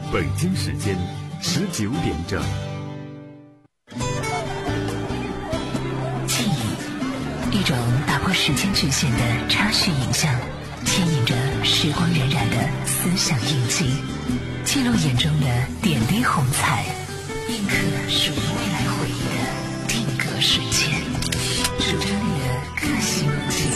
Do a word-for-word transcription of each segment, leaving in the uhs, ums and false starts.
北京时间十九点整。 记忆，一种打破时间局限的插叙影像，牵引着时光荏苒的思想印记，记录眼中的点滴红彩，印刻属于未来回忆的定格瞬间，主张力的个性记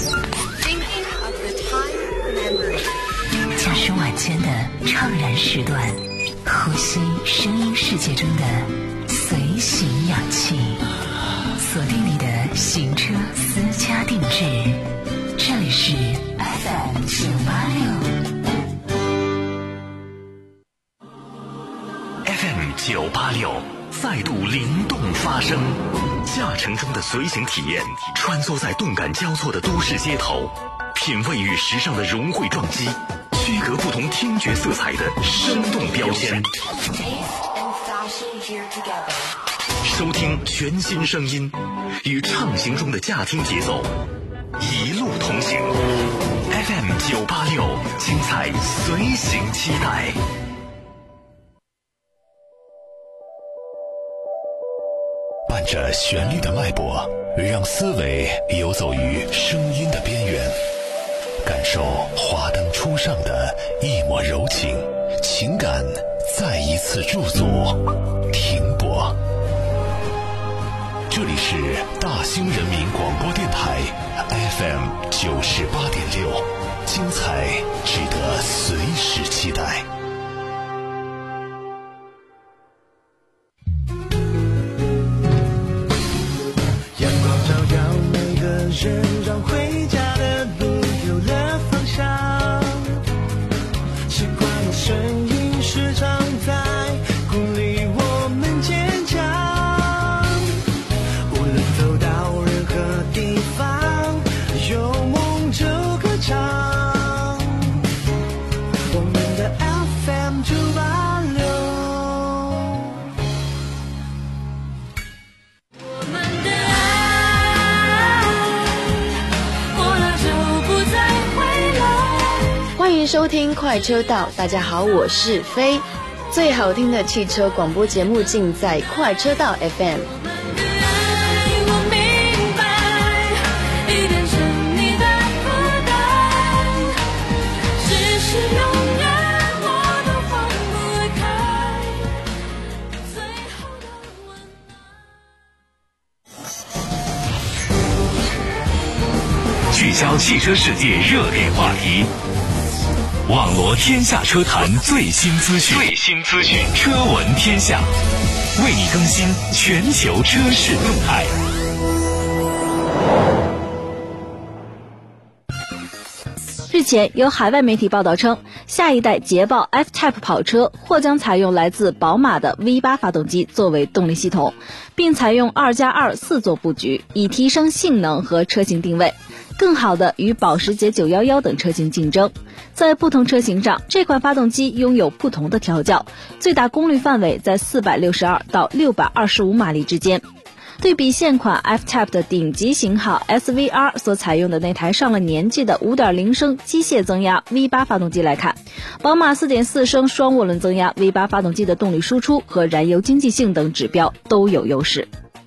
忆，讲述晚间的怅然时段，呼吸声音世界中的随行氧气，锁定你的行车私家定制，这里是 F M 九八六 F M 九八六再度灵动发声，驾乘中的随行体验，穿梭在动感交错的都市街头，品味与时尚的融汇撞击，区隔不同听觉色彩的生动标签，收听全新声音，与畅行中的驾听节奏一路同行。 F M 九八六精彩随行期待。伴着旋律的脉搏，让思维游走于声音的边缘，感受华灯初上的一抹柔情，情感再一次驻足停泊。这里是大兴人民广播电台 F M 九十八点六，精彩值得随时期待。 阳光照耀每个人，让回家的路有了方向。习惯的声音时常在鼓励我们坚强。无论走到任何地方，有梦就歌唱。我们的 F M 九八六。 欢迎收听快车道，大家好，我是飞。最好听的汽车广播节目尽在快车道 F M。 聚焦汽车世界热点话题，网罗天下车坛最新资讯，最新资讯，车闻天下，为你更新全球车市动态。 日前，有海外媒体报道称，下一代捷豹 F-Type 跑车或将采用来自宝马的 V 八 发动机作为动力系统，并采用二加二四座布局，以提升性能和车型定位，更好地与保时捷九一一等车型竞争。在不同车型上，这款发动机拥有不同的调教，最大功率范围在四百六十二到六百二十五马力之间。对比现款 F-Type 的顶级型号 S V R 所采用的那台上了年纪的 五点零 升机械增压 V 八 发动机来看，宝马 四点四 升双涡轮增压 V 八 发动机的动力输出和燃油经济性等指标都有优势。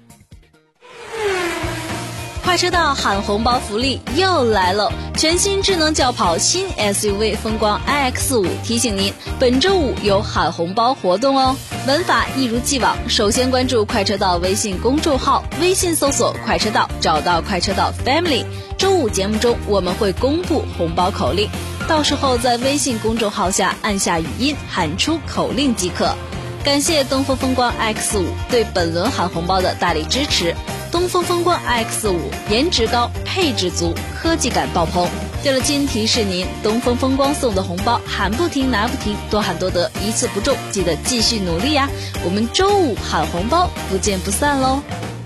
快车道喊红包福利又来喽！全新智能轿跑新 S U V 风光 I X 五 提醒您，本周五有喊红包活动哦。玩法一如既往，首先关注快车道微信公众号，微信搜索快车道，找到快车道 Family。周五节目中我们会公布红包口令，到时候在微信公众号下按下语音喊出口令即可。感谢东风风光 I X 五 对本轮喊红包的大力支持。东风风光 I X 五 颜值高，配置足，科技感爆棚。对了，今提示您，东风风光送的红包喊不停拿不停，多喊多得，一次不中，记得继续努力呀！我们周五喊红包，不见不散喽！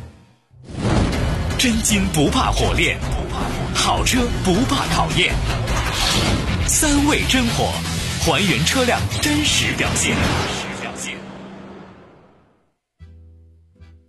真金不怕火炼，好车不怕考验，三味真火，还原车辆真实表现。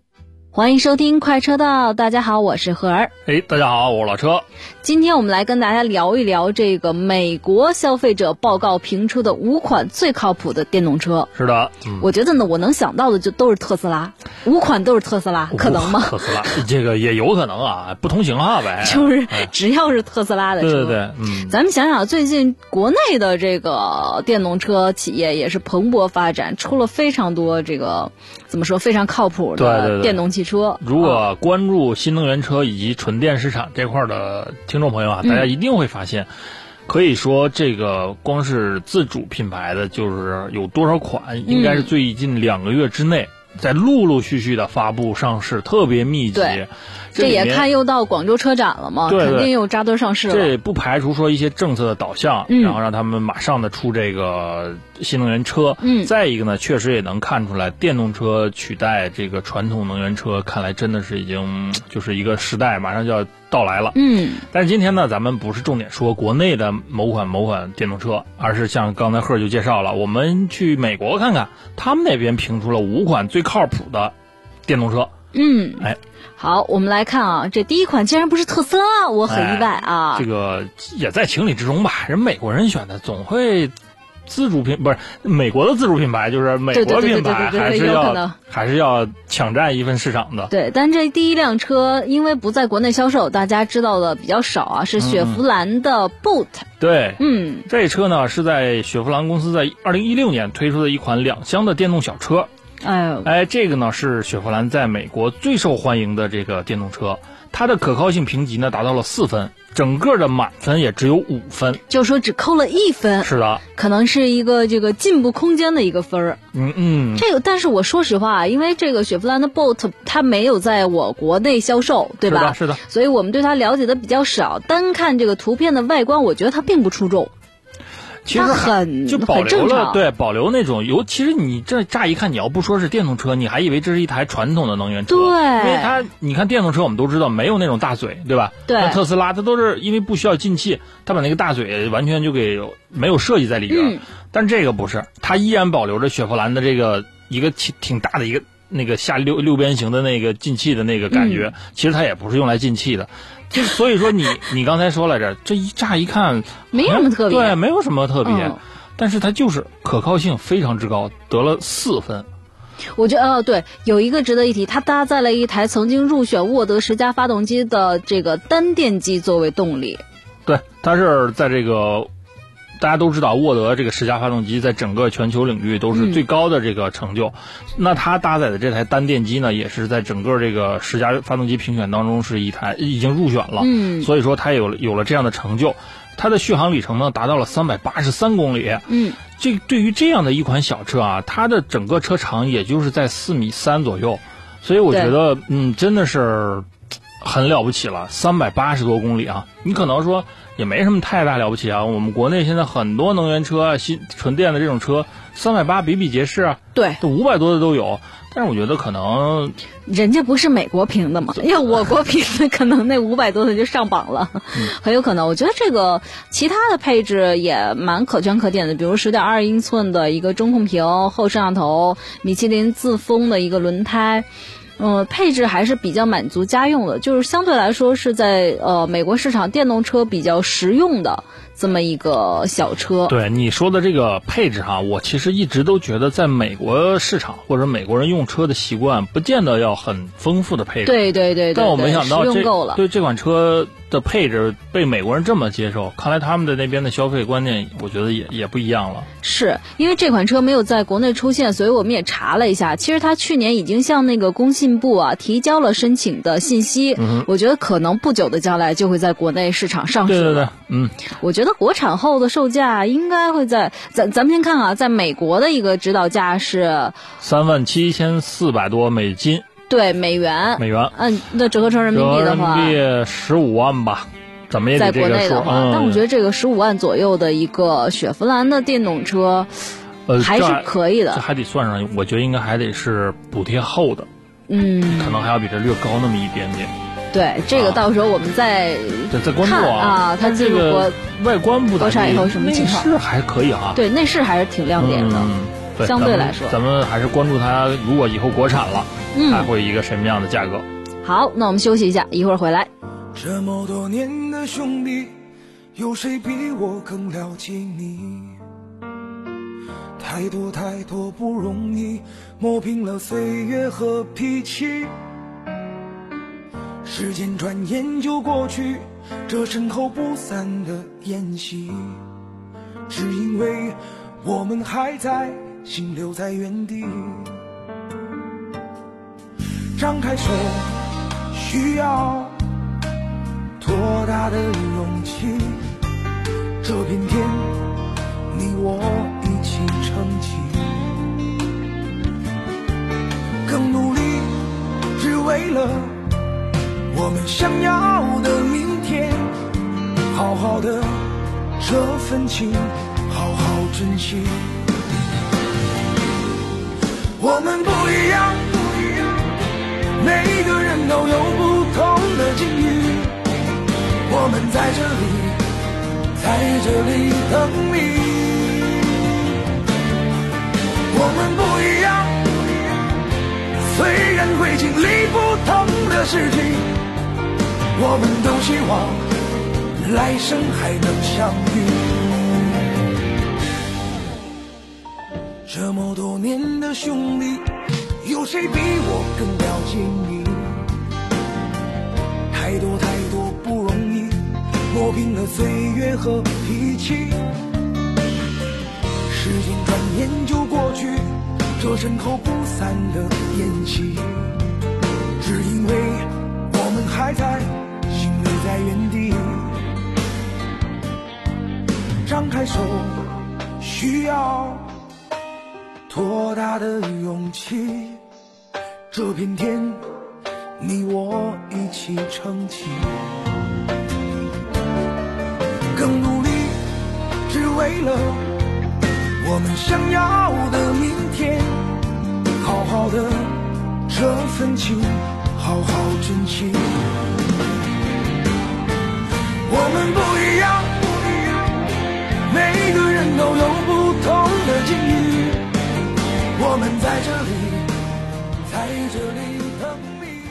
欢迎收听快车道，大家好，我是何儿。 哎，大家好，我是老车。 今天我们来跟大家聊一聊这个美国消费者报告评出的五款最靠谱的电动车。 是的， 嗯、我觉得呢，我能想到的就都是特斯拉，五款都是特斯拉，可能吗？ 特斯拉这个也有可能啊，不同型号呗。 就是只要是特斯拉的车， 对对对，嗯， 咱们想想，最近国内的这个电动车企业也是蓬勃发展，出了非常多这个怎么说非常靠谱的电动汽车。 对对对，如果关注新能源车以及纯电市场这块的听众朋友啊，大家一定会发现，嗯、可以说这个光是自主品牌的就是有多少款，嗯、应该是最近两个月之内在陆陆续续的发布上市，特别密集。 这也看又到广州车展了嘛， 对对， 肯定又扎堆上市了。 这不排除说一些政策的导向， 嗯、 然后让他们马上的出这个新能源车。 嗯， 再一个呢，确实也能看出来，电动车取代这个传统能源车，看来真的是已经就是一个时代马上就要到来了。 嗯， 但是今天呢，咱们不是重点说国内的某款某款电动车，而是像刚才贺就介绍了，我们去美国看看，他们那边评出了五款最靠谱的电动车。 嗯， 哎。 好，我们来看啊，这第一款竟然不是特斯拉，我很意外啊。 哎、这个也在情理之中吧，人美国人选的总会自主品，不是美国的自主品牌，就是美国品牌还是要还是要抢占一份市场的。 对，但这第一辆车因为不在国内销售，大家知道的比较少啊，是雪佛兰的 Bolt。嗯、 对， 嗯， 这车呢是在雪佛兰公司在二零一六年推出的一款两厢的电动小车。 哎呦， 哎，这个呢是雪佛兰在美国最受欢迎的这个电动车，它的可靠性评级呢达到了四分，整个的满分也只有五分， 就说只扣了一分。 是的， 可能是一个这个进步空间的一个分儿。 嗯嗯， 这个，但是我说实话，因为这个雪佛兰的 Bolt 它没有在我国内销售，对吧？ 是的，是的， 所以我们对它了解的比较少。单看这个图片的外观，我觉得它并不出众。 其实很就保留了，对，保留那种油。其实你这乍一看，你要不说是电动车，你还以为这是一台传统的能源车。 对， 因为它，你看电动车，我们都知道没有那种大嘴，对吧？ 对。 那特斯拉它都是因为不需要进气，它把那个大嘴完全就给没有设计在里边。嗯。但这个不是，它依然保留着雪佛兰的这个一个挺挺大的一个那个下六六边形的那个进气的那个感觉。嗯、其实它也不是用来进气的。就所以说你你刚才说来着，这一乍一看没什么特别， 对，没有什么特别。 嗯， 但是它就是可靠性非常之高，得了四分。 我觉得哦，对，有一个值得一提，它搭载了一台曾经入选沃德十佳发动机的这个单电机作为动力。 对，它是在这个大家都知道，沃德这个十佳发动机在整个全球领域都是最高的这个成就。嗯、那它搭载的这台单电机呢，也是在整个这个十佳发动机评选当中是一台已经入选了。 嗯， 所以说它有了有了这样的成就。它的续航里程呢达到了三百八十三公里。 嗯， 这对于这样的一款小车啊，它的整个车长也就是在四米三左右，所以我觉得嗯真的是很了不起了，三百八十多公里啊！你可能说也没什么太大了不起啊，我们国内现在很多能源车啊、新纯电的这种车，三百八比比皆是啊， 对， 都五百多的都有。但是我觉得可能人家不是美国评的嘛，要我国评的，可能那五百多的就上榜了，嗯、很有可能。我觉得这个其他的配置也蛮可圈可点的，比如十点二英寸的一个中控屏、后摄像头、米其林自封的一个轮胎。呃，配置还是比较满足家用的，就是相对来说是在呃美国市场电动车比较实用的这么一个小车。 对你说的这个配置哈，我其实一直都觉得在美国市场或者美国人用车的习惯，不见得要很丰富的配置。 对对 对, 对, 对但我没想到这够了对这款车的配置被美国人这么接受，看来他们的那边的消费观念，我觉得也也不一样了。 是因为这款车没有在国内出现，所以我们也查了一下，其实它去年已经向那个工信部啊提交了申请的信息。 嗯， 我觉得可能不久的将来就会在国内市场上市了。 对对对，嗯， 我觉得国产后的售价应该会在咱咱们先看啊，在美国的一个指导价是三万七千四百多美金。 对，美元， 美元， 嗯，那折合成人民币的话， 人民币十五万吧，怎么也得这个数。 在国内的话， 嗯、 但我觉得这个十五万左右的一个雪佛兰的电动车， 呃， 还是可以的。 这还得算上，我觉得应该还得是补贴后的， 嗯， 可能还要比这略高那么一点点。 对，这个到时候我们再再再关注啊啊，它进入国外观不国产以后什么情况？ 内饰还可以啊， 对，内饰还是挺亮点的。 嗯相对来说， 咱们还是关注它，如果以后国产了， 嗯， 还会一个什么样的价格？ 好，那我们休息一下，一会儿回来。 这么多年的兄弟，有谁比我更了解你？太多太多不容易，磨平了岁月和脾气。时间转眼就过去，这身后不散的宴席，只因为我们还在，心留在原地。张开手，需要多大的勇气？这片天，你我一起撑起，更努力，只为了我们想要的明天。好好的这份情，好好珍惜。我们不一样，每个人都有不同的境遇。我们在这里，在这里等你。我们不一样，虽然会经历不同的事情，我们都希望来生还能相遇。这么多年的兄弟，有谁比我更了解你？太多太多不容易，磨平了岁月和脾气。时间转眼就过去，这身后不散的宴席，只因为我们还在，心留在原地。张开手，需要多大的勇气？这片天，你我一起撑起，更努力，只为了我们想要的明天。好好的这份情，好好珍惜。我们不一样，每个人都有不同的境遇。我们在这里，在这里等你。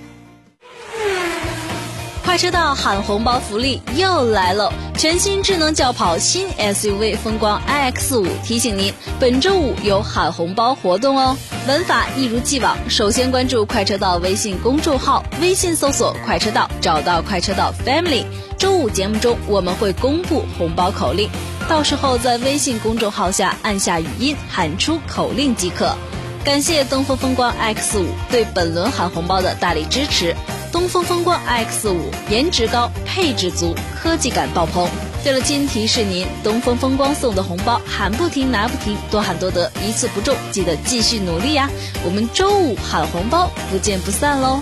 快车道喊红包福利又来喽！全新智能轿跑新 S U V 风光 I X 五 提醒您，本周五有喊红包活动哦。玩法一如既往，首先关注快车道微信公众号，微信搜索快车道，找到快车道 Family。周五节目中我们会公布红包口令，到时候在微信公众号下按下语音喊出口令即可。感谢东风风光 I X 五 对本轮喊红包的大力支持。东风风光 I X 五 颜值高，配置足，科技感爆棚。对了，今提示您，东风风光送的红包喊不停拿不停，多喊多得，一次不中，记得继续努力呀！我们周五喊红包不见不散喽！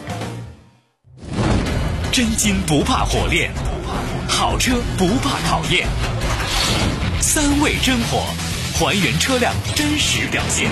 真金不怕火炼，好车不怕考验，三味真火，还原车辆真实表现。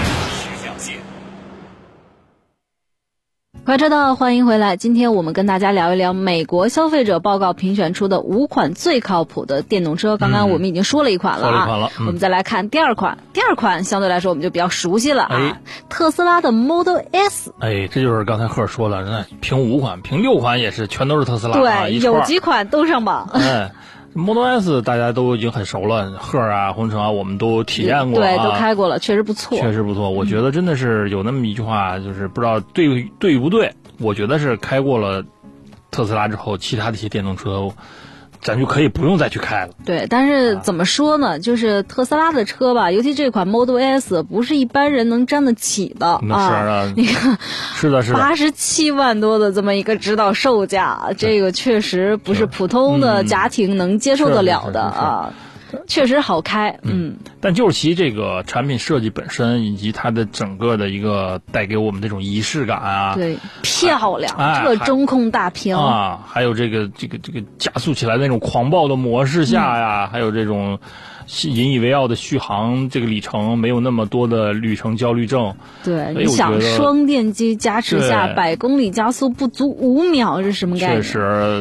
快车道，欢迎回来。今天我们跟大家聊一聊美国消费者报告评选出的五款最靠谱的电动车。刚刚我们已经说了一款了啊， 说了一款了嗯、 我们再来看第二款。第二款相对来说我们就比较熟悉了啊， 哎、 特斯拉的 Model S。 哎，这就是刚才赫说了，那评五款，评六款也是全都是特斯拉。 对， 啊、 有几款都上榜。 哎。Model S 大家都已经很熟了，赫啊、红尘啊，我们都体验过、啊， 对，都开过了，确实不错， 确实不错。我觉得真的是有那么一句话，就是不知道对对不对，我觉得是开过了特斯拉之后，其他的一些电动车，咱就可以不用再去开了。 对，但是怎么说呢？就是特斯拉的车吧，尤其这款 Model S， 不是一般人能沾得起的那是啊， 啊你看， 是的，是的， 八十七万多的这么一个指导售价，这个确实不是普通的家庭能接受得了的啊。确实好开，嗯， 但就是其这个产品设计本身，以及它的整个的一个带给我们这种仪式感啊， 对，漂亮， 哎、 这中控大屏啊，还有这个这个这个加速起来的那种狂暴的模式下呀，嗯、还有这种引以为傲的续航这个里程，没有那么多的旅程焦虑症。 对，你想双电机加持下，百公里加速不足五秒是什么概念？ 确实。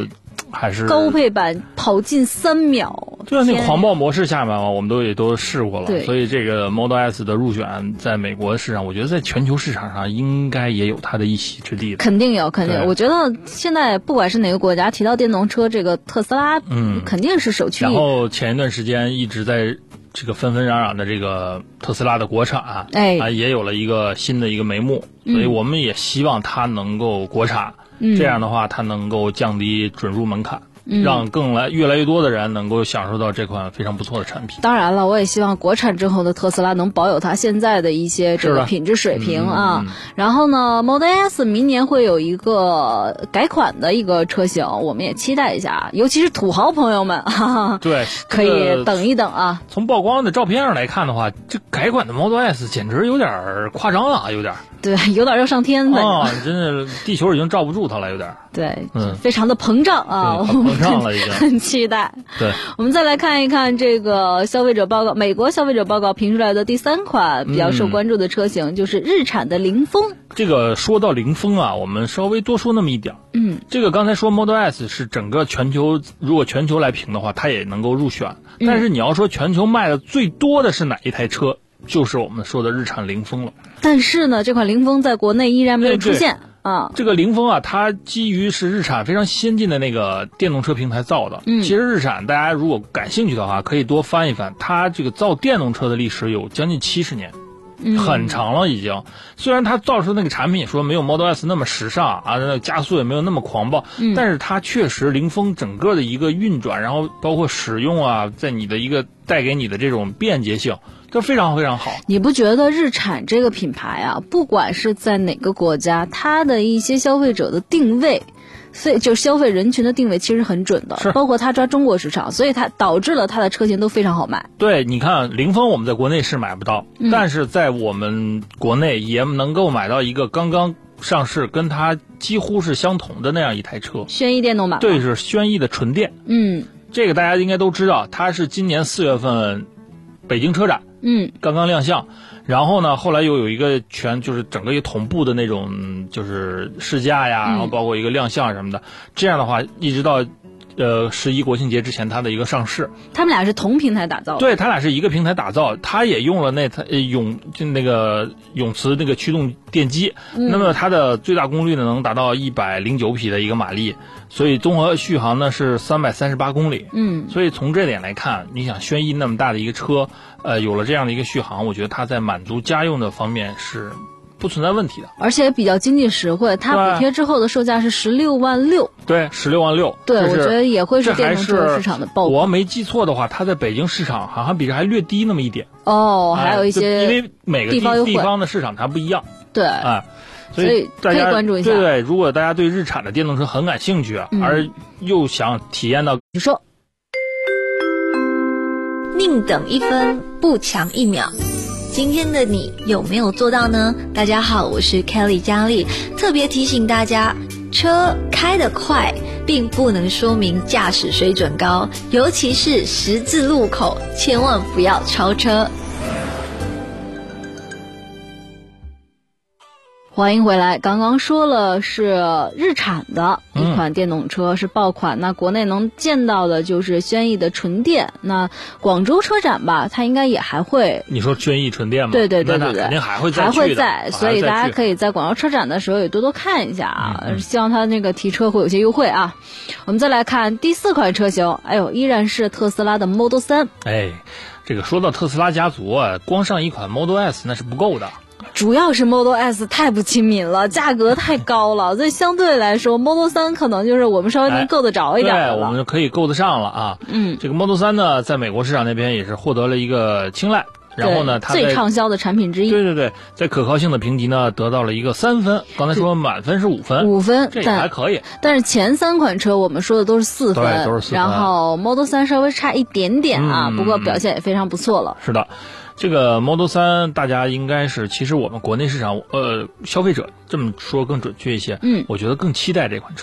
还是高配版跑近三秒， 对啊，那个狂暴模式下面嘛，我们都也都试过了， 对， 所以这个 Model S 的入选在美国市场，我觉得在全球市场上应该也有它的一席之地的。 肯定有，肯定有。我觉得现在不管是哪个国家提到电动车，这个特斯拉嗯肯定是首屈一指。 然后前一段时间一直在这个纷纷攘攘的这个特斯拉的国产， 哎啊也有了一个新的一个眉目，所以我们也希望它能够国产， 嗯、 这样的话它能够降低准入门槛。嗯、让更来越来越多的人能够享受到这款非常不错的产品。 当然了，我也希望国产之后的特斯拉能保有它现在的一些这个品质水平啊。 嗯、 然后呢 ，Model S 明年会有一个改款的一个车型，我们也期待一下，尤其是土豪朋友们，哈哈对， 可以等一等啊。 从曝光的照片上来看的话，这改款的 Model S 简直有点夸张啊，有点。 对，有点要上天的啊，真的，地球已经罩不住它了，有点。 对， 嗯， 非常的膨胀啊， 我们膨胀了已经， 很期待。 对， 我们再来看一看这个消费者报告，美国消费者报告评出来的第三款比较受关注的车型，嗯、就是日产的凌风。 这个说到凌风啊，我们稍微多说那么一点。 嗯， 这个刚才说 Model S 是整个全球，如果全球来评的话，它也能够入选。 嗯、 但是你要说全球卖的最多的是哪一台车？就是我们说的日产凌风了， 但是呢，这款凌风在国内依然没有出现啊。 这个凌风啊，它基于是日产非常先进的那个电动车平台造的。 嗯， 其实日产大家如果感兴趣的话，可以多翻一翻，它这个造电动车的历史有将近七十年。 嗯、 很长了已经，虽然它造出那个产品说没有 Model S 那么时尚啊，那加速也没有那么狂暴， 嗯、 但是它确实凌风整个的一个运转，然后包括使用啊，在你的一个带给你的这种便捷性，都非常非常好。 你不觉得日产这个品牌啊，不管是在哪个国家，它的一些消费者的定位，所以就消费人群的定位其实很准的， 是包括它抓中国市场，所以它导致了它的车型都非常好卖。 对，你看凌风我们在国内是买不到， 嗯、 但是在我们国内也能够买到一个刚刚上市跟它几乎是相同的那样一台车， 轩逸电动版。 对，是轩逸的纯电。 嗯， 这个大家应该都知道，它是今年四月份北京车展嗯刚刚亮相。然后呢，后来又有一个全就是整个一个同步的那种就是试驾呀， 嗯、 然后包括一个亮相什么的。这样的话，一直到呃十一国庆节之前，它的一个上市。 他们俩是同平台打造的。 对，他俩是一个平台打造，它也用了那台永就那个永磁那个驱动电机， 嗯、 那么它的最大功率呢能达到一百零九匹的一个马力，所以综合续航呢是三百三十八公里。 嗯， 所以从这点来看，你想轩逸那么大的一个车。呃，有了这样的一个续航，我觉得它在满足家用的方面是不存在问题的， 而且比较经济实惠。它补贴之后的售价是十六万六， 对，十六万六。 对，我觉得也会是电动车市场的爆。 我没记错的话，它在北京市场好像比这还略低那么一点。 哦，还有一些、 哎、因为每个地方地方的市场它不一样。 对， 哎， 所以大家可以关注一下。 对对，如果大家对日产的电动车很感兴趣， 嗯、 而又想体验到， 你说。 宁等一分，不强一秒。今天的你有没有做到呢？大家好，我是 Kelly 佳丽，特别提醒大家，车开得快并不能说明驾驶水准高，尤其是十字路口，千万不要超车。 欢迎回来，刚刚说了是日产的一款电动车、嗯、是爆款，那国内能见到的就是轩逸的纯电，那广州车展吧它应该也还会。 你说轩逸纯电吗？ 对对对对对， 肯定还会再还会在， 所以大家可以在广州车展的时候也多多看一下啊、 嗯嗯、 希望它那个提车会有些优惠啊。我们再来看第四款车型，哎呦依然是特斯拉的 Model 三。 哎，这个说到特斯拉家族啊，光上一款 Model S 那是不够的， 主要是 Model S 太不亲民了，价格太高了，所以相对来说 Model 三可能就是我们稍微能够得着一点的了、 哎、对，我们就可以够得上了啊。 嗯， 这个 Model 三呢，在美国市场那边也是获得了一个青睐，然后呢，它最畅销的产品之一。 对对对，在可靠性的评级呢，得到了一个三分。刚才说满分是五分， 五分， 这也还可以。 但是前三款车我们说的都是四分， 对，都是四分。 然后 Model 三稍微差一点点啊、 嗯， 不过表现也非常不错了。 是的。这个 Model 三大家应该是，其实我们国内市场呃消费者这么说更准确一些， 嗯， 我觉得更期待这款车。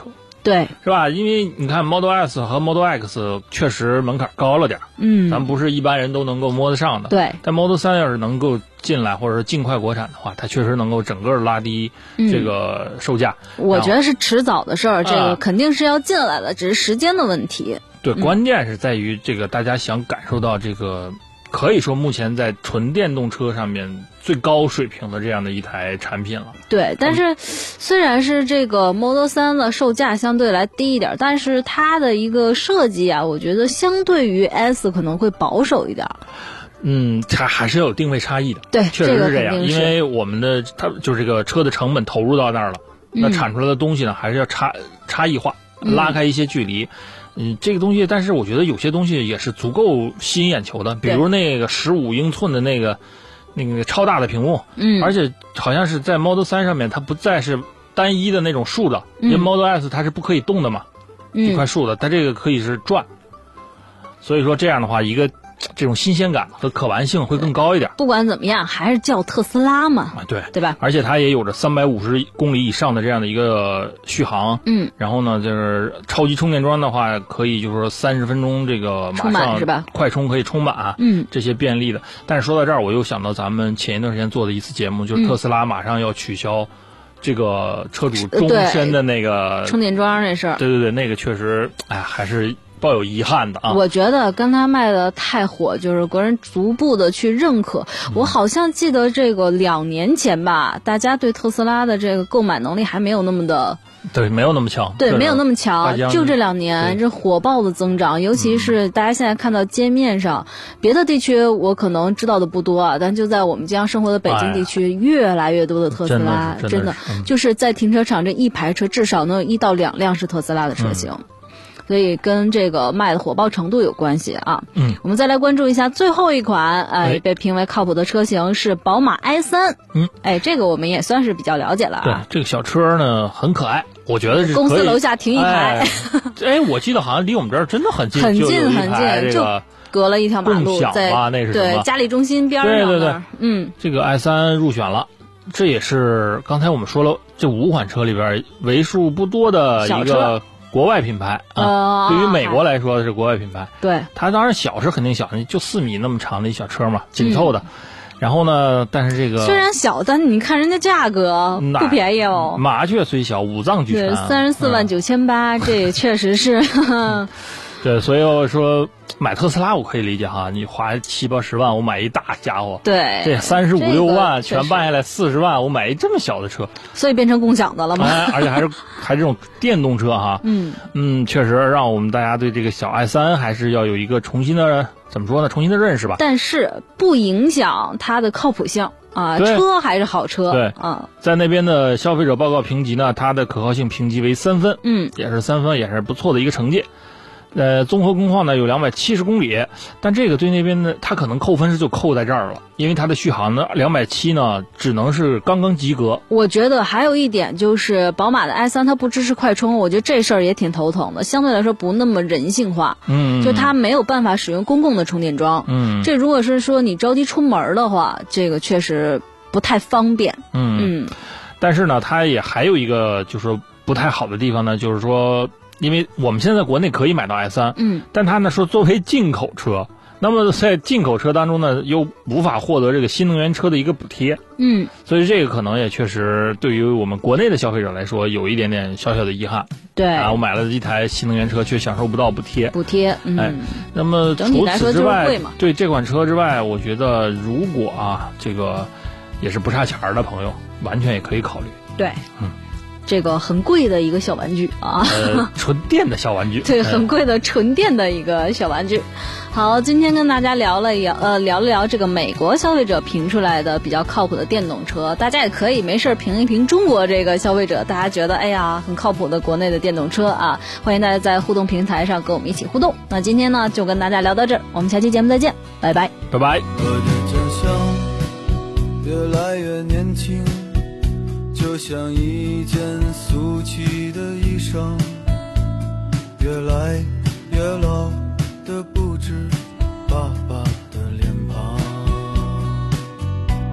对， 是吧？因为你看 Model S 和 Model X 确实门槛高了点， 嗯， 咱不是一般人都能够摸得上的。 对， 但 Model 三要是能够进来，或者是尽快国产的话，它确实能够整个拉低这个售价。 嗯、我觉得是迟早的事儿，这个啊肯定是要进来的，只是时间的问题。 对， 嗯、 关键是在于这个大家想感受到这个。可以说，目前在纯电动车上面最高水平的这样的一台产品了。 对，但是虽然是这个 Model 三的售价相对来低一点，但是它的一个设计啊，我觉得相对于 S 可能会保守一点。 嗯，它还是有定位差异的。 对， 确实是这样， 这个、 因为我们的它就是这个车的成本投入到那儿了，嗯、那产出来的东西呢，还是要差差异化，拉开一些距离。嗯嗯，这个东西，但是我觉得有些东西也是足够吸引眼球的，比如那个十五英寸的那个那个超大的屏幕， 嗯， 而且好像是在 Model 三上面，它不再是单一的那种竖的， 嗯、 因为 Model S 它是不可以动的嘛， 嗯、 一块竖的，它这个可以是转，所以说这样的话，一个这种新鲜感和可玩性会更高一点。 不管怎么样，还是叫特斯拉嘛， 啊，对对吧？ 而且它也有着三百五十公里以上的这样的一个续航， 嗯， 然后呢，就是超级充电桩的话，可以就是说三十分钟这个马上是吧？ 快充可以充满， 嗯， 这些便利的。但是说到这儿，我又想到咱们前一段时间做的一次节目，就是特斯拉马上要取消这个车主终身的那个充电桩那事儿， 对对对，那个确实，哎，还是抱有遗憾的啊！ 我觉得跟他卖的太火，就是国人逐步的去认可。嗯、我好像记得这个两年前吧，大家对特斯拉的这个购买能力还没有那么的。 对，没有那么强。 对，没有那么强。就这两年，这火爆的增长，尤其是大家现在看到街面上，嗯、别的地区我可能知道的不多啊，但就在我们经常生活的北京地区，哎、越来越多的特斯拉， 真的， 真的、 嗯、 就是在停车场这一排车至少能有一到两辆是特斯拉的车型。嗯，所以跟这个卖的火爆程度有关系啊。 嗯， 我们再来关注一下最后一款，呃，被评为靠谱的车型是宝马 i 三。 嗯， 哎，这个我们也算是比较了解了啊。 对，这个小车呢很可爱，我觉得是公司楼下停一排。 哎，哎我记得好像离我们这儿真的很近， 很近很近，就隔了一条马路，在啊，那是什么？ 对，嘉里中心边上。 对对对， 嗯， 这个 i 三入选了。这也是刚才我们说了，这五款车里边为数不多的一个国外品牌啊， 呃、 对于美国来说是国外品牌。 对， 它当然小是肯定小，就四米那么长的一小车嘛，紧凑的。嗯、然后呢，但是这个虽然小，但你看人家价格不便宜哦。 麻雀虽小，五脏俱全。 对，三十四万九千八，这也确实是。 对，所以我说买特斯拉我可以理解哈，你花七八十万我买一大家伙， 对， 这三十五六万全办下来四十万，我买一这么小的车， 所以变成共享的了吗？ 哎，而且还是还这种电动车哈， 嗯嗯，确实让我们大家对这个小 i 三还是要有一个重新的怎么说呢？重新的认识吧。 但是不影响它的靠谱性啊，车还是好车。 对啊， 在那边的消费者报告评级呢，它的可靠性评级为三分， 嗯， 也是三分，也是不错的一个成绩。呃，综合工况呢有两百七十公里，但这个对那边的它可能扣分是就扣在这儿了，因为它的续航呢两百七呢只能是刚刚及格。 我觉得还有一点就是宝马的 i 三它不支持快充，我觉得这事儿也挺头疼的，相对来说不那么人性化。 嗯， 就它没有办法使用公共的充电桩。 嗯， 这如果是说你着急出门的话，这个确实不太方便。 嗯嗯， 但是呢，它也还有一个就是不太好的地方呢，就是说。因为我们现在国内可以买到 i 三， 嗯， 但它呢说作为进口车，那么在进口车当中呢又无法获得这个新能源车的一个补贴， 嗯， 所以这个可能也确实对于我们国内的消费者来说有一点点小小的遗憾。 对啊，我买了一台新能源车却享受不到补贴。 补贴，嗯， 哎，那么除此之外，对这款车之外，我觉得如果啊这个也是不差钱的朋友，完全也可以考虑。 对， 嗯。 这个很贵的一个小玩具啊， 呃，纯电的小玩具， 对，很贵的纯电的一个小玩具。好，今天跟大家聊了聊，呃，聊了聊这个美国消费者评出来的比较靠谱的电动车，大家也可以没事评一评中国这个消费者，大家觉得哎呀很靠谱的国内的电动车啊，欢迎大家在互动平台上跟我们一起互动。那今天呢就跟大家聊到这儿，我们下期节目再见，拜拜， 拜拜。 我的家乡越来越年轻。就像一件俗气的衣裳，越来越老的不止爸爸的脸庞。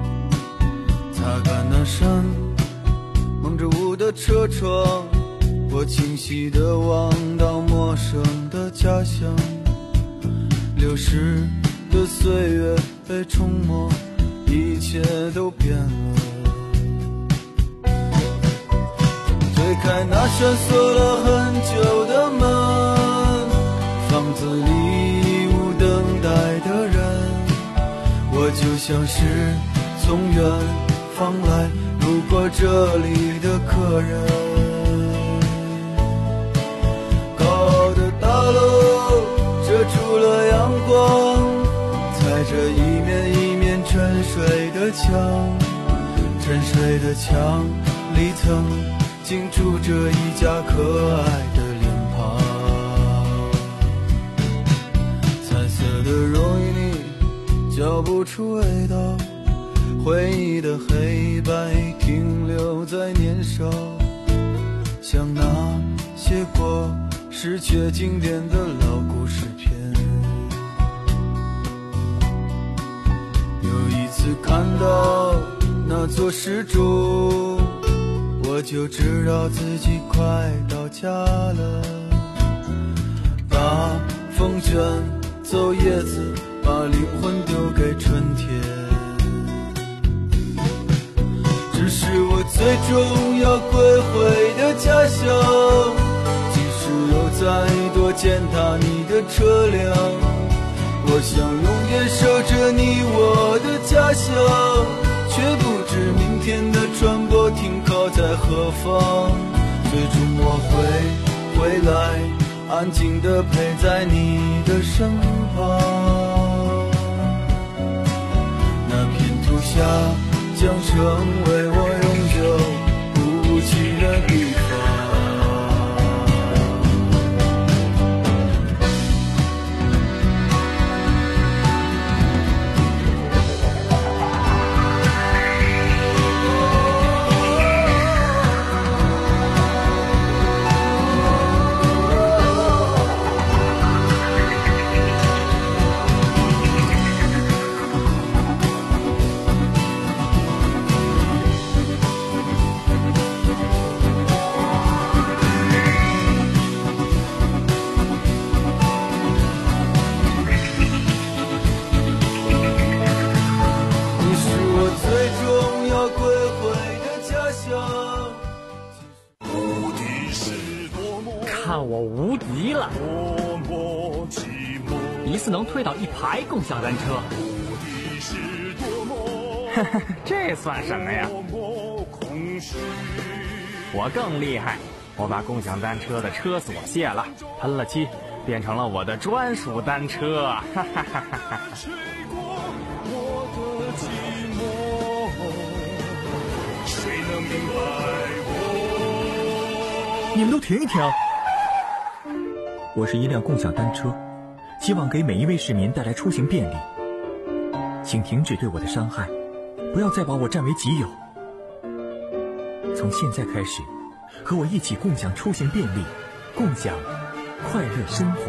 擦干那扇蒙着雾的车窗， 我清晰地望到陌生的家乡，流逝的岁月被冲没，一切都变了。推开那扇锁了很久的门，房子里无等待的人，我就像是从远方来路过这里的客人。高傲的大楼遮住了阳光，踩着一面一面沉睡的墙，沉睡的墙里曾经住着一家可爱的脸庞。彩色的容易你嚼不出味道，回忆的黑白停留在年少，像那些过时却经典的老故事片。有一次看到那座石柱，我就知道自己快到家了。把风卷走叶子，把灵魂丢给春天。这是我最终要归回的家乡，即使有再多践踏你的车辆，我想永远守着你我的家乡，却不知明天的船舶停靠在何方。最终我会回来，安静地陪在你的身旁。那片土下将成为我永久不弃的地方。 看我无敌了！一次能推倒一排共享单车，这算什么呀？我更厉害，我把共享单车的车锁卸了，喷了漆，变成了我的专属单车。哈哈哈哈！ 你们都停一停！我是一辆共享单车，希望给每一位市民带来出行便利。请停止对我的伤害，不要再把我占为己有。从现在开始，和我一起共享出行便利，共享快乐生活。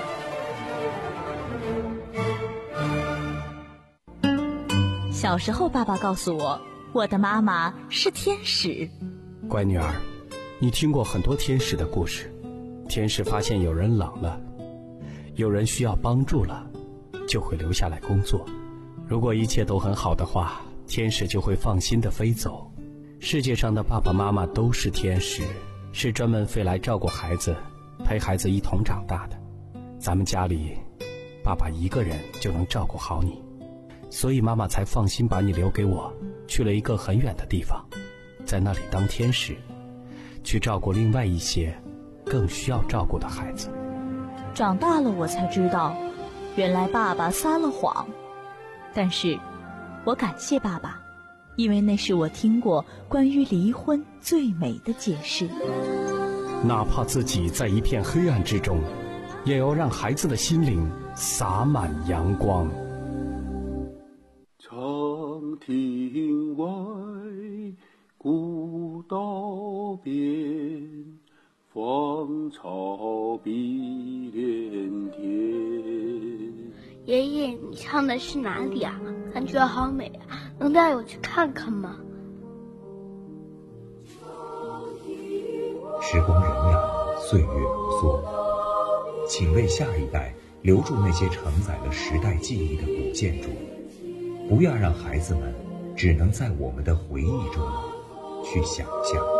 小时候，爸爸告诉我，我的妈妈是天使。 乖女儿，你听过很多天使的故事。天使发现有人冷了，有人需要帮助了，就会留下来工作。如果一切都很好的话，天使就会放心地飞走。世界上的爸爸妈妈都是天使，是专门飞来照顾孩子，陪孩子一同长大的。咱们家里，爸爸一个人就能照顾好你，所以妈妈才放心把你留给我，去了一个很远的地方，在那里当天使，去照顾另外一些更需要照顾的孩子。 长大了我才知道，原来爸爸撒了谎。但是我感谢爸爸，因为那是我听过关于离婚最美的解释。 哪怕自己在一片黑暗之中，也要让孩子的心灵洒满阳光。 长亭外，古道边，芳草碧连天。 爷爷，你唱的是哪里啊？感觉好美啊，能带我去看看吗？ 时光荏苒，岁月如梭，请为下一代留住那些承载了时代记忆的古建筑，不要让孩子们只能在我们的回忆中去想象。